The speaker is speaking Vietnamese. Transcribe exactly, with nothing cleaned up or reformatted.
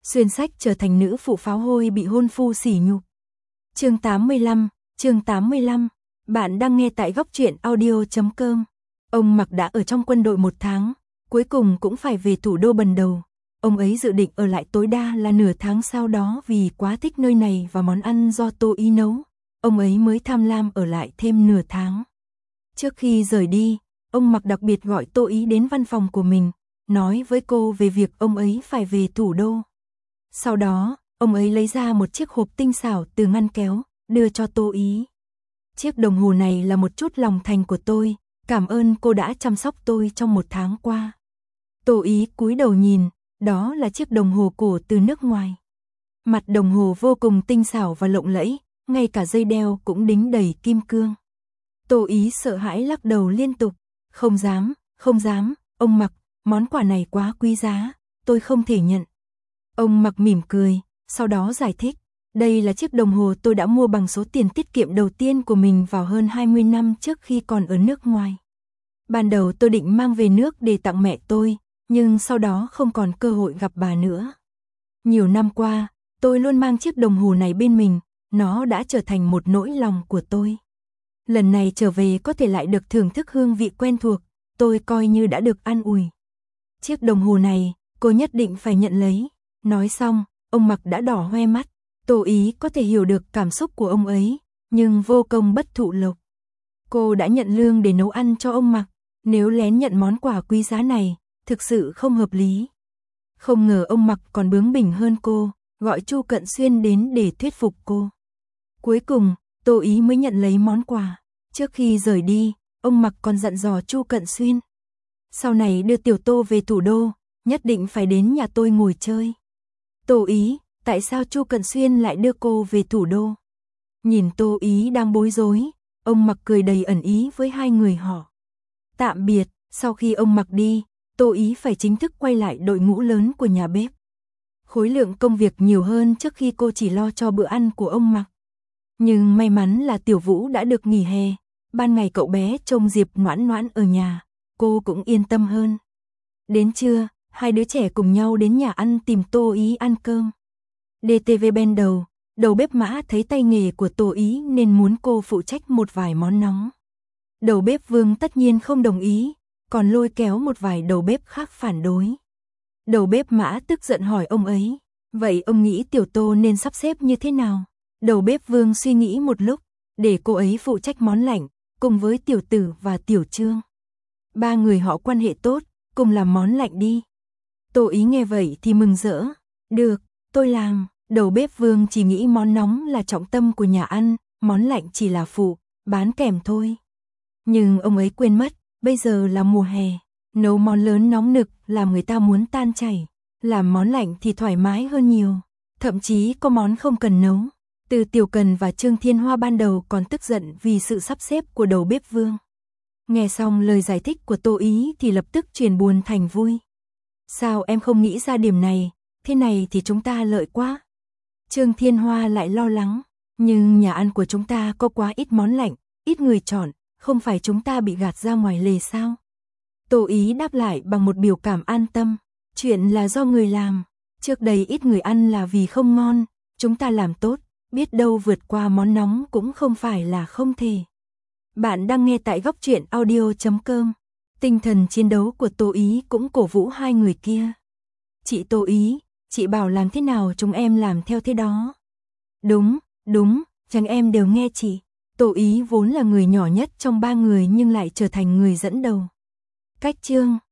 xuyên sách trở thành nữ phụ pháo hôi bị hôn phu sỉ nhục. Chương tám mươi lăm, chương tám mươi lăm, bạn đang nghe tại góc truyện audio chấm com. Ông Mặc đã ở trong quân đội một tháng, cuối cùng cũng phải về thủ đô Bần Đầu. Ông ấy dự định ở lại tối đa là nửa tháng, sau đó vì quá thích nơi này và món ăn do Tô Ý nấu, ông ấy mới tham lam ở lại thêm nửa tháng. Trước khi rời đi, ông Mặc đặc biệt gọi Tô Ý đến văn phòng của mình, nói với cô về việc ông ấy phải về thủ đô. Sau đó, ông ấy lấy ra một chiếc hộp tinh xảo từ ngăn kéo, đưa cho Tô Ý. Chiếc đồng hồ này là một chút lòng thành của tôi, cảm ơn cô đã chăm sóc tôi trong một tháng qua. Tô Ý cúi đầu nhìn, đó là chiếc đồng hồ cổ từ nước ngoài. Mặt đồng hồ vô cùng tinh xảo và lộng lẫy, ngay cả dây đeo cũng đính đầy kim cương. Tô Ý sợ hãi lắc đầu liên tục, không dám, không dám, ông Mặc, món quà này quá quý giá, tôi không thể nhận. Ông Mặc mỉm cười, sau đó giải thích, đây là chiếc đồng hồ tôi đã mua bằng số tiền tiết kiệm đầu tiên của mình vào hơn hai mươi năm trước khi còn ở nước ngoài. Ban đầu tôi định mang về nước để tặng mẹ tôi, nhưng sau đó không còn cơ hội gặp bà nữa. Nhiều năm qua, tôi luôn mang chiếc đồng hồ này bên mình, nó đã trở thành một nỗi lòng của tôi. Lần này trở về có thể lại được thưởng thức hương vị quen thuộc, tôi coi như đã được an ủi. Chiếc đồng hồ này, cô nhất định phải nhận lấy. Nói xong, ông Mặc đã đỏ hoe mắt. Tô Ý có thể hiểu được cảm xúc của ông ấy, nhưng vô công bất thụ lộc. Cô đã nhận lương để nấu ăn cho ông Mặc, nếu lén nhận món quà quý giá này, thực sự không hợp lý. Không ngờ ông Mặc còn bướng bỉnh hơn cô, gọi Chu Cận Xuyên đến để thuyết phục cô. Cuối cùng, Tô Ý mới nhận lấy món quà. Trước khi rời đi, ông Mặc còn dặn dò Chu Cận Xuyên. Sau này đưa Tiểu Tô về thủ đô, nhất định phải đến nhà tôi ngồi chơi. Tô Ý, tại sao Chu Cận Xuyên lại đưa cô về thủ đô? Nhìn Tô Ý đang bối rối, ông Mặc cười đầy ẩn ý với hai người họ. Tạm biệt, sau khi ông Mặc đi, Tô Ý phải chính thức quay lại đội ngũ lớn của nhà bếp. Khối lượng công việc nhiều hơn trước khi cô chỉ lo cho bữa ăn của ông Mặc. Nhưng may mắn là Tiểu Vũ đã được nghỉ hè, ban ngày cậu bé trông Diệp Noãn Noãn ở nhà, cô cũng yên tâm hơn. Đến trưa, hai đứa trẻ cùng nhau đến nhà ăn tìm Tô Ý ăn cơm. đê tê vê bên đầu, đầu bếp Mã thấy tay nghề của Tô Ý nên muốn cô phụ trách một vài món nóng. Đầu bếp Vương tất nhiên không đồng ý, còn lôi kéo một vài đầu bếp khác phản đối. Đầu bếp Mã tức giận hỏi ông ấy, vậy ông nghĩ Tiểu Tô nên sắp xếp như thế nào? Đầu bếp Vương suy nghĩ một lúc, để cô ấy phụ trách món lạnh, cùng với Tiểu Tử và Tiểu Trương. Ba người họ quan hệ tốt, cùng làm món lạnh đi. Tô Ý nghe vậy thì mừng rỡ, được, tôi làm. Đầu bếp Vương chỉ nghĩ món nóng là trọng tâm của nhà ăn, món lạnh chỉ là phụ, bán kèm thôi. Nhưng ông ấy quên mất, bây giờ là mùa hè, nấu món lớn nóng nực làm người ta muốn tan chảy, làm món lạnh thì thoải mái hơn nhiều, thậm chí có món không cần nấu. Từ Tiểu Cần và Trương Thiên Hoa ban đầu còn tức giận vì sự sắp xếp của đầu bếp Vương. Nghe xong lời giải thích của Tô Ý thì lập tức chuyển buồn thành vui. Sao em không nghĩ ra điểm này, thế này thì chúng ta lợi quá. Trương Thiên Hoa lại lo lắng, nhưng nhà ăn của chúng ta có quá ít món lạnh, ít người chọn, không phải chúng ta bị gạt ra ngoài lề sao? Tô Ý đáp lại bằng một biểu cảm an tâm, chuyện là do người làm, trước đây ít người ăn là vì không ngon, chúng ta làm tốt, biết đâu vượt qua món nóng cũng không phải là không thể. Bạn đang nghe tại góc truyện audio chấm com. Tinh thần chiến đấu của Tô Ý cũng cổ vũ hai người kia. Chị Tô Ý, chị bảo làm thế nào chúng em làm theo thế đó. Đúng, đúng, chẳng em đều nghe chị. Tô Ý vốn là người nhỏ nhất trong ba người nhưng lại trở thành người dẫn đầu. Cách chương